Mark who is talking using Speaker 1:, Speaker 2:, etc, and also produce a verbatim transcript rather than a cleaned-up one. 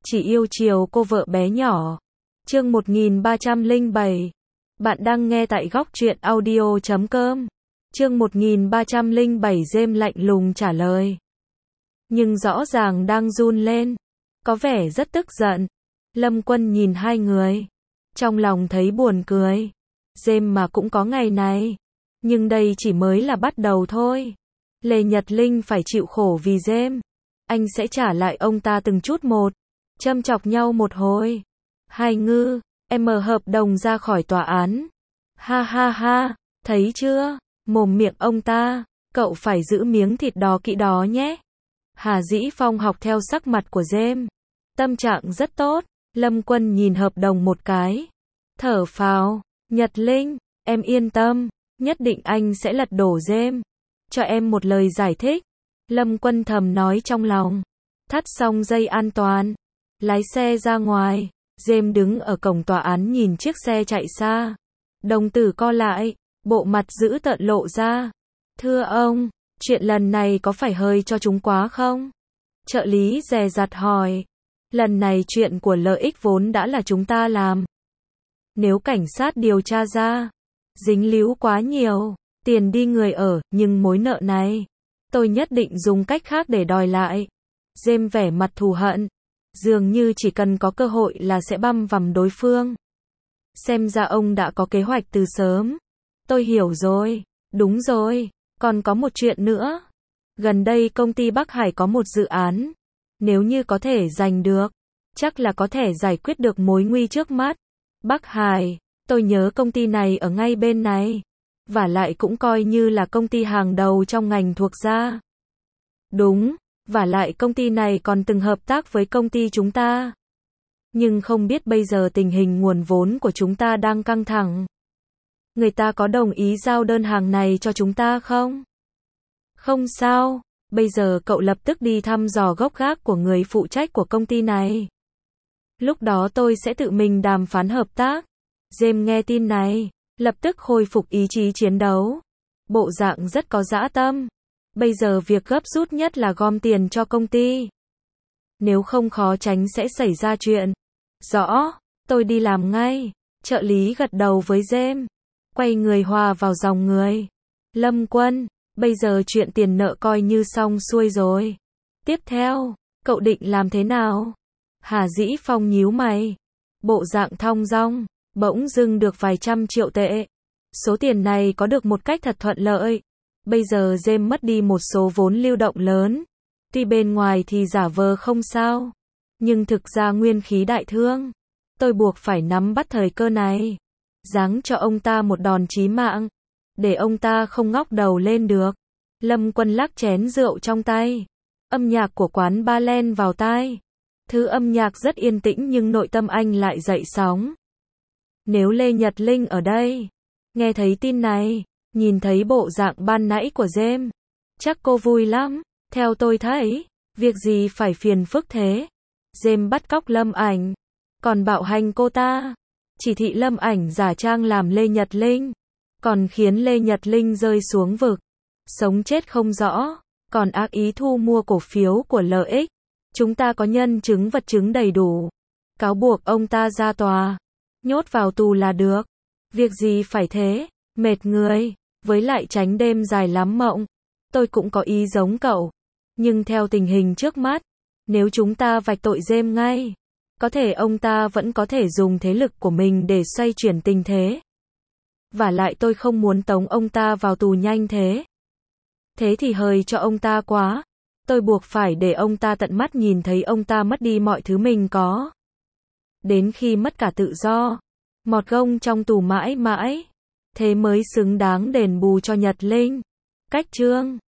Speaker 1: Chỉ yêu chiều cô vợ bé nhỏ. Chương một nghìn ba trăm lẻ bảy. Bạn đang nghe tại góc truyện audio chấm com. Chương một nghìn ba trăm lẻ bảy. James lạnh lùng trả lời. Nhưng rõ ràng đang run lên. Có vẻ rất tức giận. Lâm Quân nhìn hai người. Trong lòng thấy buồn cười. James mà cũng có ngày này. Nhưng đây chỉ mới là bắt đầu thôi. Lê Nhật Linh phải chịu khổ vì James. Anh sẽ trả lại ông ta từng chút một. Châm chọc nhau một hồi. Hai ngư, em mở hợp đồng ra khỏi tòa án. Ha ha ha, thấy chưa? Mồm miệng ông ta, cậu phải giữ miếng thịt đó kỹ đó nhé. Hà Dĩ Phong học theo sắc mặt của James. Tâm trạng rất tốt. Lâm Quân nhìn hợp đồng một cái. Thở phào. Nhật Linh, em yên tâm. Nhất định anh sẽ lật đổ James. Cho em một lời giải thích. Lâm Quân thầm nói trong lòng. Thắt xong dây an toàn. Lái xe ra ngoài. James đứng ở cổng tòa án nhìn chiếc xe chạy xa. Đồng tử co lại. Bộ mặt dữ tợn lộ ra. Thưa ông, chuyện lần này có phải hơi cho chúng quá không? Trợ lý dè dặt hỏi. Lần này chuyện của lợi ích vốn đã là chúng ta làm. Nếu cảnh sát điều tra ra, dính líu quá nhiều, tiền đi người ở, nhưng mối nợ này, tôi nhất định dùng cách khác để đòi lại. James vẻ mặt thù hận. Dường như chỉ cần có cơ hội là sẽ băm vằm đối phương. Xem ra ông đã có kế hoạch từ sớm. Tôi hiểu rồi. Đúng rồi. Còn có một chuyện nữa. Gần đây công ty Bắc Hải có một dự án. Nếu như có thể giành được, chắc là có thể giải quyết được mối nguy trước mắt. Bắc Hải, tôi nhớ công ty này ở ngay bên này. Và lại cũng coi như là công ty hàng đầu trong ngành thuộc ra. Đúng. Và lại công ty này còn từng hợp tác với công ty chúng ta. Nhưng không biết bây giờ tình hình nguồn vốn của chúng ta đang căng thẳng. Người ta có đồng ý giao đơn hàng này cho chúng ta không? Không sao. Bây giờ cậu lập tức đi thăm dò gốc gác của người phụ trách của công ty này. Lúc đó tôi sẽ tự mình đàm phán hợp tác. James nghe tin này, lập tức khôi phục ý chí chiến đấu. Bộ dạng rất có dã tâm. Bây giờ việc gấp rút nhất là gom tiền cho công ty. Nếu không khó tránh sẽ xảy ra chuyện. Rõ, tôi đi làm ngay. Trợ lý gật đầu với James. Quay người hòa vào dòng người. Lâm Quân, bây giờ chuyện tiền nợ coi như xong xuôi rồi. Tiếp theo, cậu định làm thế nào? Hà Dĩ Phong nhíu mày. Bộ dạng thong dong, bỗng dưng được vài trăm triệu tệ. Số tiền này có được một cách thật thuận lợi. Bây giờ James mất đi một số vốn lưu động lớn. Tuy bên ngoài thì giả vờ không sao. Nhưng thực ra nguyên khí đại thương. Tôi buộc phải nắm bắt thời cơ này. Giáng cho ông ta một đòn chí mạng. Để ông ta không ngóc đầu lên được. Lâm Quân lắc chén rượu trong tay. Âm nhạc của quán bar len vào tai. Thứ âm nhạc rất yên tĩnh nhưng nội tâm anh lại dậy sóng. Nếu Lê Nhật Linh ở đây, nghe thấy tin này, nhìn thấy bộ dạng ban nãy của James, chắc cô vui lắm. Theo tôi thấy, việc gì phải phiền phức thế. James bắt cóc Lâm Ảnh, còn bạo hành cô ta. Chỉ thị Lâm Ảnh giả trang làm Lê Nhật Linh, còn khiến Lê Nhật Linh rơi xuống vực, sống chết không rõ, còn ác ý thu mua cổ phiếu của lợi ích. Chúng ta có nhân chứng vật chứng đầy đủ. Cáo buộc ông ta ra tòa, nhốt vào tù là được. Việc gì phải thế, mệt người, với lại tránh đêm dài lắm mộng. Tôi cũng có ý giống cậu. Nhưng theo tình hình trước mắt, nếu chúng ta vạch tội James ngay, có thể ông ta vẫn có thể dùng thế lực của mình để xoay chuyển tình thế. Và lại tôi không muốn tống ông ta vào tù nhanh thế. Thế thì hơi cho ông ta quá. Tôi buộc phải để ông ta tận mắt nhìn thấy ông ta mất đi mọi thứ mình có. Đến khi mất cả tự do, mọt gông trong tù mãi mãi. Thế mới xứng đáng đền bù cho Nhật Linh. Cách chương